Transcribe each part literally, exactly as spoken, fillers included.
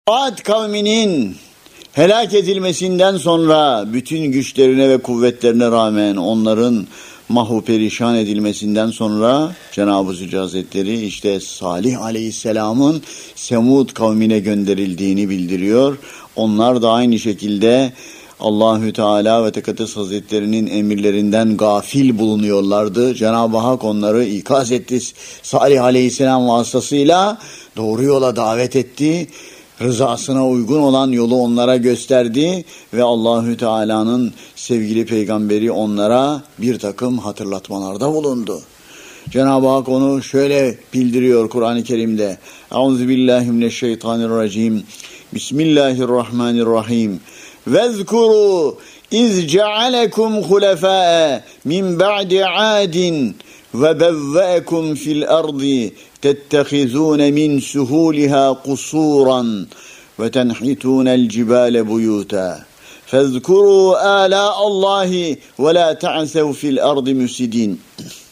Ad kavminin helak edilmesinden sonra bütün güçlerine ve kuvvetlerine rağmen onların mahvu perişan edilmesinden sonra Cenab-ı Zülcelal Hazretleri işte Salih Aleyhisselam'ın Semud kavmine gönderildiğini bildiriyor. Onlar da aynı şekilde Allahü Teala ve Tekaddes Hazretleri'nin emirlerinden gafil bulunuyorlardı. Cenab-ı Hak onları ikaz etti. Salih Aleyhisselam vasıtasıyla doğru yola davet etti. Rızasına uygun olan yolu onlara gösterdi ve Allahü Teala'nın sevgili peygamberi onlara bir takım hatırlatmalarda bulundu. Cenab-ı Hak onu şöyle bildiriyor Kur'an-ı Kerim'de. Euzubillahimineşşeytanirracim. Bismillahirrahmanirrahim. Vezkuru iz cealekum hulefâe min ba'di adin ve bevve'ekum fil ardi tettehizûne min suhûliha kusuran ve tenhitûnel cibâle buyûtâ. Fezkurû âlâ Allâhi ve lâ ta'sev fil ardi müsidin.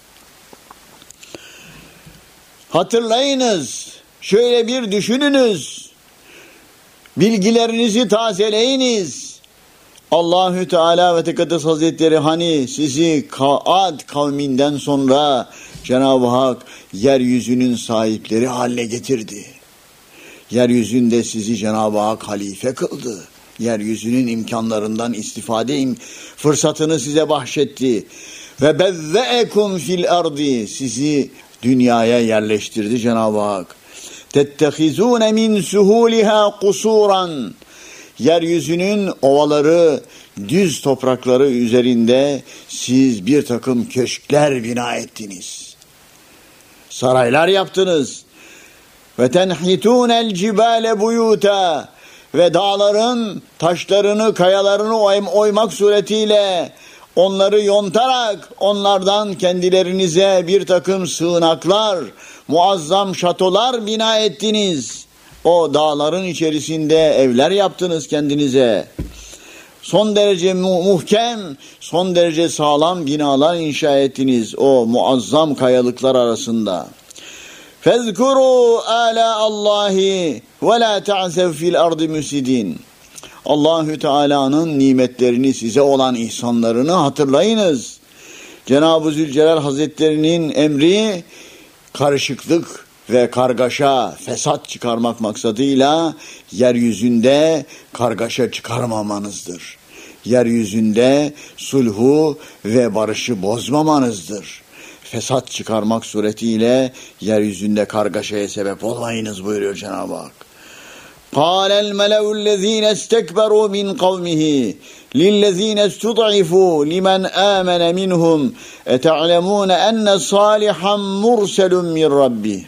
Hatırlayınız, şöyle bir düşününüz, bilgilerinizi tazeleyiniz. Allahü Teala ve Tekaddes Hazretleri hani sizi Ad kavminden sonra Cenab-ı Hak yeryüzünün sahipleri haline getirdi. Yeryüzünde sizi Cenab-ı Hak halife kıldı. Yeryüzünün imkanlarından istifade fırsatını size bahşetti. Ve bevve'ekum fil ardi, sizi dünyaya yerleştirdi Cenab-ı Hak. Tettehizûne min suhûliha kusuran, yeryüzünün ovaları, düz toprakları üzerinde siz bir takım köşkler bina ettiniz. Saraylar yaptınız. Ve tenhitûnel cibâle buyûtâ, ve dağların taşlarını, kayalarını oymak suretiyle onları yontarak onlardan kendilerinize bir takım sığınaklar, muazzam şatolar bina ettiniz. O dağların içerisinde evler yaptınız kendinize. Son derece mu- muhkem, son derece sağlam binalar inşa ettiniz o muazzam kayalıklar arasında. Fezkuru ala Allahi ve la ta'sev fil ardı müsidin. Allahü Teala'nın nimetlerini, size olan ihsanlarını hatırlayınız. Cenab-ı Zülcelal Hazretleri'nin emri karışıklık ve kargaşa, fesat çıkarmak maksadıyla yeryüzünde kargaşa çıkarmamanızdır. Yeryüzünde sulhu ve barışı bozmamanızdır. Fesat çıkarmak suretiyle yeryüzünde kargaşaya sebep olmayınız buyuruyor Cenab-ı Hak. قَالَ الْمَلَوُ الَّذ۪ينَ اسْتَكْبَرُوا مِنْ قَوْمِهِ لِلَّذ۪ينَ اسْتُضْعِفُوا لِمَنْ آمَنَ مِنْهُمْ اَتَعْلَمُونَ اَنَّ صَالِحًا مُرْسَلٌ مِنْ رَبِّهِ.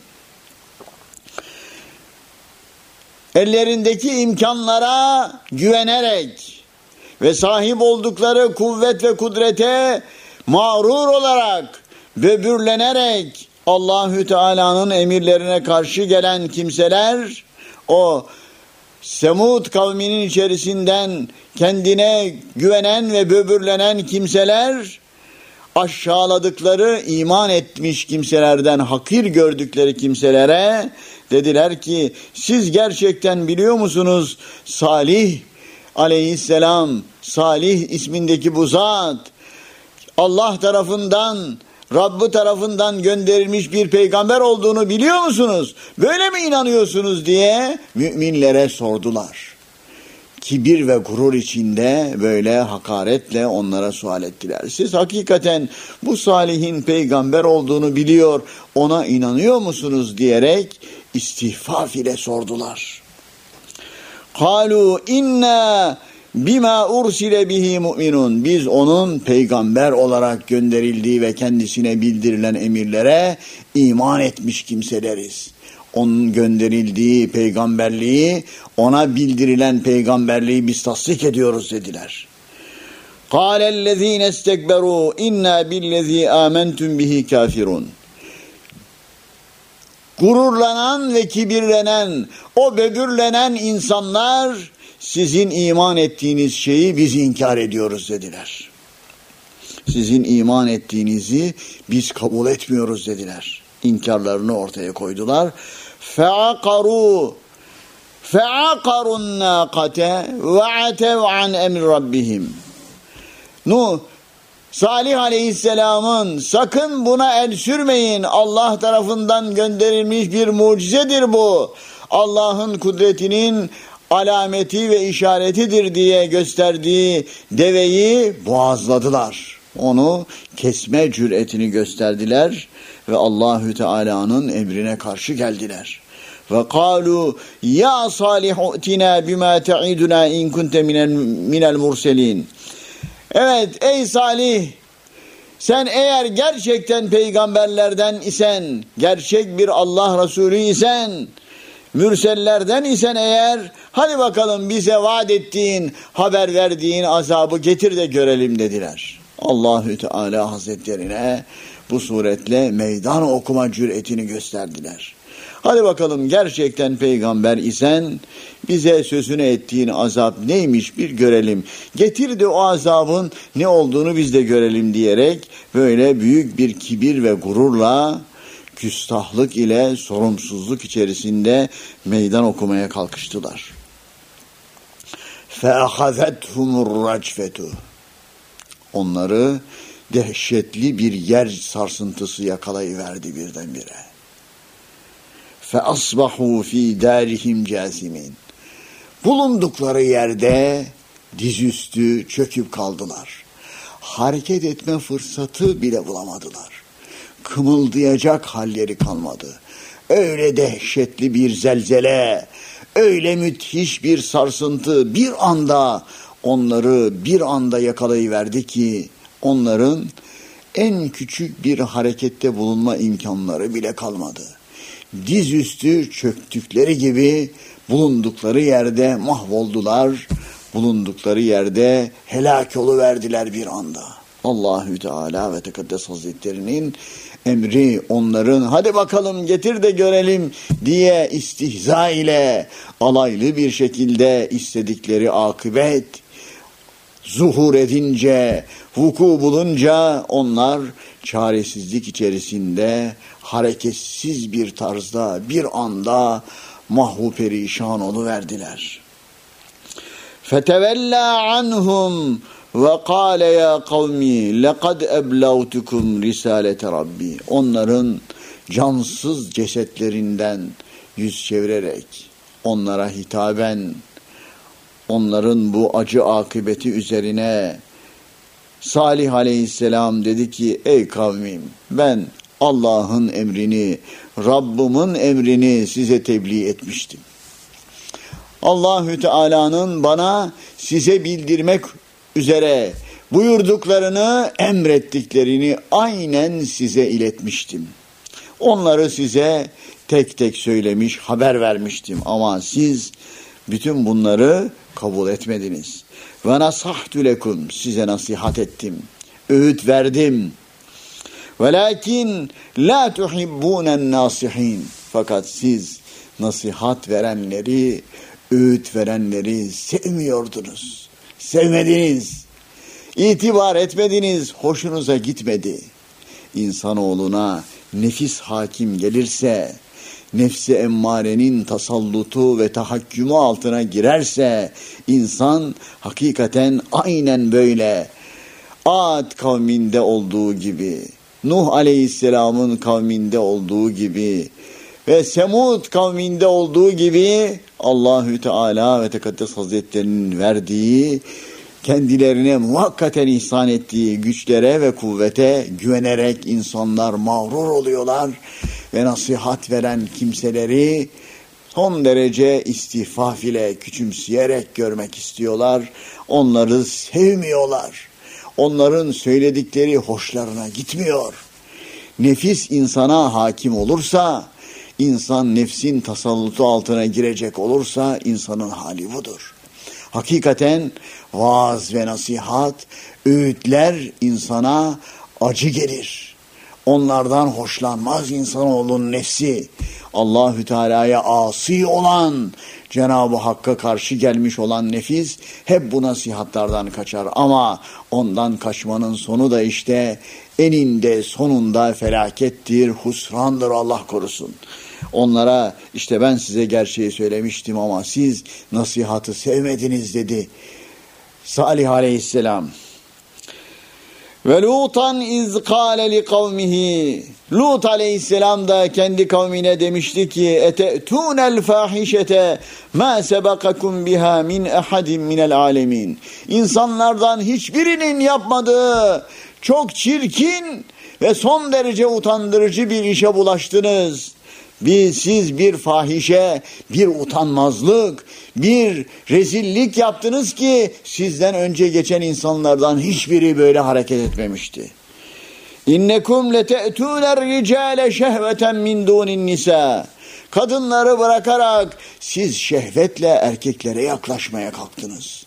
Ellerindeki imkanlara güvenerek ve sahip oldukları kuvvet ve kudrete mağrur olarak, böbürlenerek Allahü Teala'nın emirlerine karşı gelen kimseler, o Semud kavminin içerisinden kendine güvenen ve böbürlenen kimseler, aşağıladıkları, iman etmiş kimselerden hakir gördükleri kimselere dediler ki, siz gerçekten biliyor musunuz Salih Aleyhisselam, Salih ismindeki bu zat Allah tarafından, Rabbı tarafından gönderilmiş bir peygamber olduğunu biliyor musunuz? Böyle mi inanıyorsunuz diye müminlere sordular. Kibir ve gurur içinde böyle hakaretle onlara sual ettiler. Siz hakikaten bu Salih'in peygamber olduğunu biliyor, ona inanıyor musunuz diyerek istihfaf ile sordular. Kalu inna bima ursile bihi mu'minun. Biz onun peygamber olarak gönderildiği ve kendisine bildirilen emirlere iman etmiş kimseleriz. Onun gönderildiği peygamberliği, ona bildirilen peygamberliği biz tasdik ediyoruz dediler. قَالَ الَّذ۪ينَ اسْتَكْبَرُوا اِنَّا بِالَّذ۪ي آمَنْتُمْ بِهِ كَافِرُونَ. Gururlanan ve kibirlenen, o böbürlenen insanlar, sizin iman ettiğiniz şeyi biz inkar ediyoruz dediler. Sizin iman ettiğinizi biz kabul etmiyoruz dediler. İnkarlarını ortaya koydular. فَعَقَرُوا فَعَقَرُوا النَّاقَةَ وَعَتَوْا عَنْ اَمْرِ رَبِّهِمْ. Nuh, Salih Aleyhisselam'ın sakın buna el sürmeyin, Allah tarafından gönderilmiş bir mucizedir bu, Allah'ın kudretinin alameti ve işaretidir diye gösterdiği deveyi boğazladılar. Onu kesme cüretini gösterdiler ve Allahü Teala'nın emrine karşı geldiler. Ve kalu ya Salih u'tina bima ta'iduna in kunte minel, minel murselin. Evet ey Salih, sen eğer gerçekten peygamberlerden isen, gerçek bir Allah Resulü isen, mürsellerden isen eğer, hadi bakalım bize vaat ettiğin, haber verdiğin azabı getir de görelim dediler. Allahü Teala Hazretlerine bu suretle meydan okuma cüretini gösterdiler. Hadi bakalım gerçekten peygamber isen bize sözünü ettiğin azap neymiş bir görelim. Getir de o azabın ne olduğunu biz de görelim diyerek böyle büyük bir kibir ve gururla, küstahlık ile sorumsuzluk içerisinde meydan okumaya kalkıştılar. فَأَخَذَتْهُمُ الرَّجْفَةُ. Onları dehşetli bir yer sarsıntısı yakalayıverdi birdenbire. فَأَصْبَحُوا ف۪ي دَارِهِمْ جَاسِمِينَ. Bulundukları yerde dizüstü çöküp kaldılar. Hareket etme fırsatı bile bulamadılar. Kımıldayacak halleri kalmadı. Öyle dehşetli bir zelzele, öyle müthiş bir sarsıntı bir anda onları bir anda yakalayıverdi ki onların en küçük bir harekette bulunma imkanları bile kalmadı. Dizüstü çöktükleri gibi bulundukları yerde mahvoldular, bulundukları yerde helak oluverdiler bir anda. Allahü Teala ve Tekaddes Hazretleri'nin emri onların hadi bakalım getir de görelim diye istihza ile alaylı bir şekilde istedikleri akıbet zuhur edince, vuku bulunca onlar çaresizlik içerisinde hareketsiz bir tarzda bir anda mahvu perişan oluverdiler. فَتَوَلَّا عَنْهُمْ وَقَالَ يَا قَوْمِ لَقَدْ اَبْلَغْتُكُمْ رِسَالَةَ رَبِّي. Onların cansız cesetlerinden yüz çevirerek onlara hitaben onların bu acı akıbeti üzerine Salih Aleyhisselam dedi ki ey kavmim ben Allah'ın emrini, Rabbimin emrini size tebliğ etmiştim. Allahü Teala'nın bana size bildirmek üzere buyurduklarını, emrettiklerini aynen size iletmiştim. Onları size tek tek söylemiş, haber vermiştim ama siz bütün bunları kabul etmediniz. Ve nasahtu lekum, size nasihat ettim, öğüt verdim. Velakin la tuhibbunen nasihin, fakat siz nasihat verenleri, öğüt verenleri sevmiyordunuz, sevmediniz, itibar etmediniz, hoşunuza gitmedi. İnsanoğluna nefis hakim gelirse, nefsi emmarenin tasallutu ve tahakkümü altına girerse, insan hakikaten aynen böyle Ad kavminde olduğu gibi, Nuh Aleyhisselam'ın kavminde olduğu gibi ve Semud kavminde olduğu gibi Allahü Teala ve Tekaddes Hazretlerinin verdiği, kendilerine muhakkaten ihsan ettiği güçlere ve kuvvete güvenerek insanlar mağrur oluyorlar ve nasihat veren kimseleri son derece istihfaf ile küçümseyerek görmek istiyorlar. Onları sevmiyorlar. Onların söyledikleri hoşlarına gitmiyor. Nefis insana hakim olursa, insan nefsin tasallutu altına girecek olursa insanın hali budur. Hakikaten vaaz ve nasihat, öğütler insana acı gelir. Onlardan hoşlanmaz insanoğlunun nefsi. Allahü Teala'ya asi olan, Cenab-ı Hakk'a karşı gelmiş olan nefis hep bu nasihatlardan kaçar. Ama ondan kaçmanın sonu da işte eninde sonunda felakettir, husrandır, Allah korusun. Onlara işte ben size gerçeği söylemiştim ama siz nasihatı sevmediniz dedi Salih aleyhisselam. Ve Lutan iz kâle li kavmihi. Lut aleyhisselam da kendi kavmine demişti ki ete'tûnel fâhişete mâ sebakakum biha min ehadin minel âlemin. İnsanlardan hiçbirinin yapmadığı çok çirkin ve son derece utandırıcı bir işe bulaştınız. Bir, siz bir fahişe, bir utanmazlık, bir rezillik yaptınız ki sizden önce geçen insanlardan hiçbiri böyle hareket etmemişti. İnnekum lete'tûner ricâle şehveten min dûnin nisâ. Kadınları bırakarak siz şehvetle erkeklere yaklaşmaya kalktınız.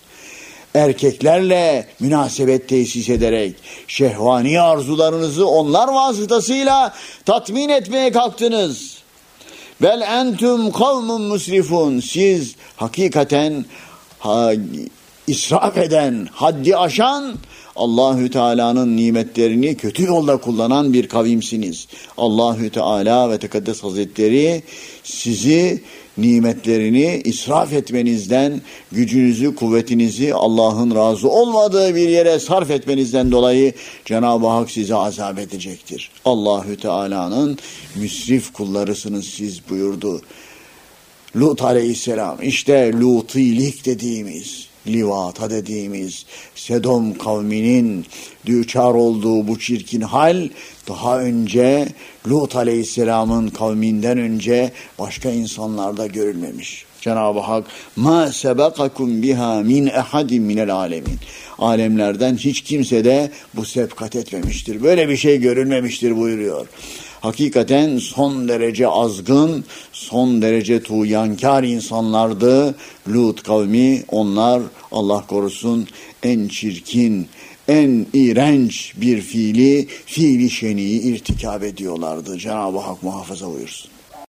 Erkeklerle münasebet tesis ederek şehvani arzularınızı onlar vasıtasıyla tatmin etmeye kalktınız. Bel entum kavmun musrifun. Siz hakikaten ha, israf eden, haddi aşan, Allahü Teala'nın nimetlerini kötü yolda kullanan bir kavimsiniz. Allahü Teala ve Tekaddes Hazretleri sizi nimetlerini israf etmenizden, gücünüzü, kuvvetinizi Allah'ın razı olmadığı bir yere sarf etmenizden dolayı Cenab-ı Hak sizi azap edecektir. Allahü Teala'nın müsrif kullarısınız siz buyurdu. Lut aleyhisselam, işte lutilik dediğimiz, livata dediğimiz Sedom kavminin düçar olduğu bu çirkin hal daha önce Lut aleyhisselamın kavminden önce başka insanlarda görülmemiş. Cenab-ı Hak ma sebakakum biha min ehadin minel alemin. Alemlerden hiç kimse de bu sebkat etmemiştir. Böyle bir şey görülmemiştir buyuruyor. Hakikaten son derece azgın, son derece tuğyankar insanlardı Lut kavmi. Onlar Allah korusun en çirkin, en iğrenç bir fiili, fiili şeniyi irtikab ediyorlardı. Cenab-ı Hak muhafaza buyursun.